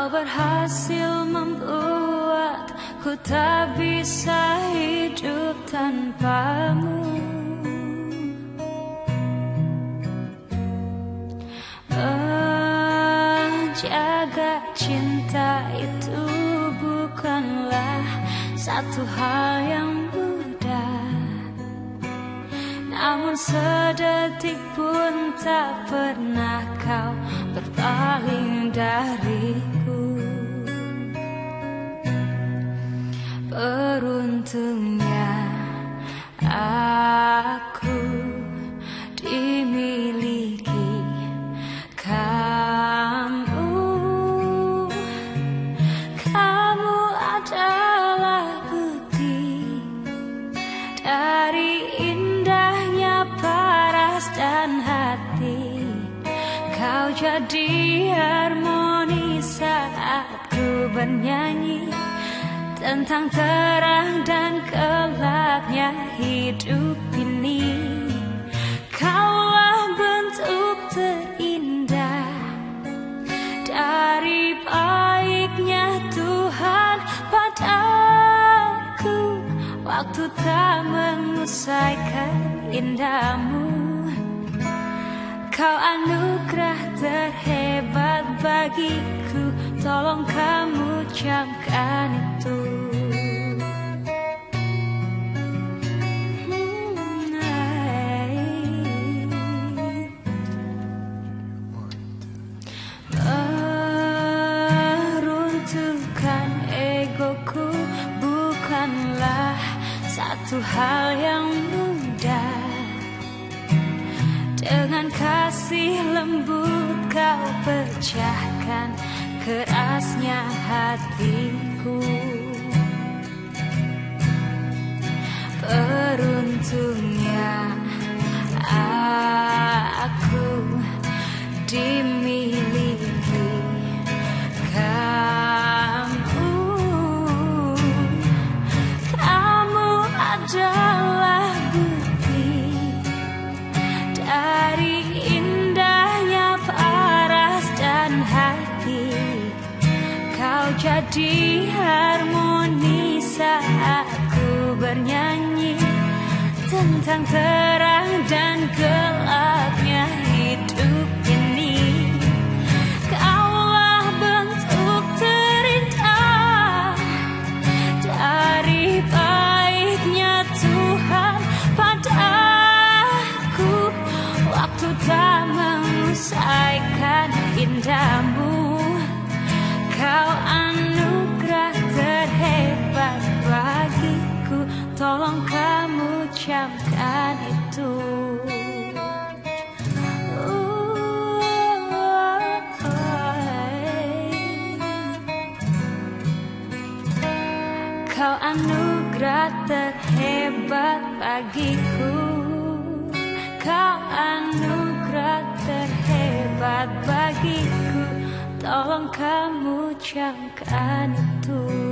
berhasil membuatku tak bisa hidup tanpamu. Menjaga cinta itu bukanlah satu hal yang mudah, namun sedetik pun tak pernah kau berpaling dariku. Beruntungnya aku dimiliki kamu. Kamu adalah bukti dari indahnya paras dan hati. Kau jadi harmoni saat ku bernyanyi tentang terang dan gelapnya hidup ini. Kaulah bentuk terindah dari baiknya Tuhan padaku. Waktu tak mengusaikan indahmu. Kau anugerah terhebat bagiku, tolong kamu camkan itu. Meruntuhkan egoku bukanlah satu hal yang mudah. Dengan kasih lembut kau pecahkan kerasnya hatiku. Beruntungnya aku dimiliki kamu. Kamu adalah bukti dari indahnya paras dan hati. Kau jadi harmoni saat ku bernyanyi tentang terang dan gelapnya hidup ini. Kaulah bentuk terindah dari baiknya Tuhan padaku. Waktu tak mengusaikan indahmu. Kau anugerah terhebat bagiku, tolong kamu camkan itu. Kau anugerah terhebat bagiku. Kau anugerah terhebat bagiku, tolong kamu camkan itu.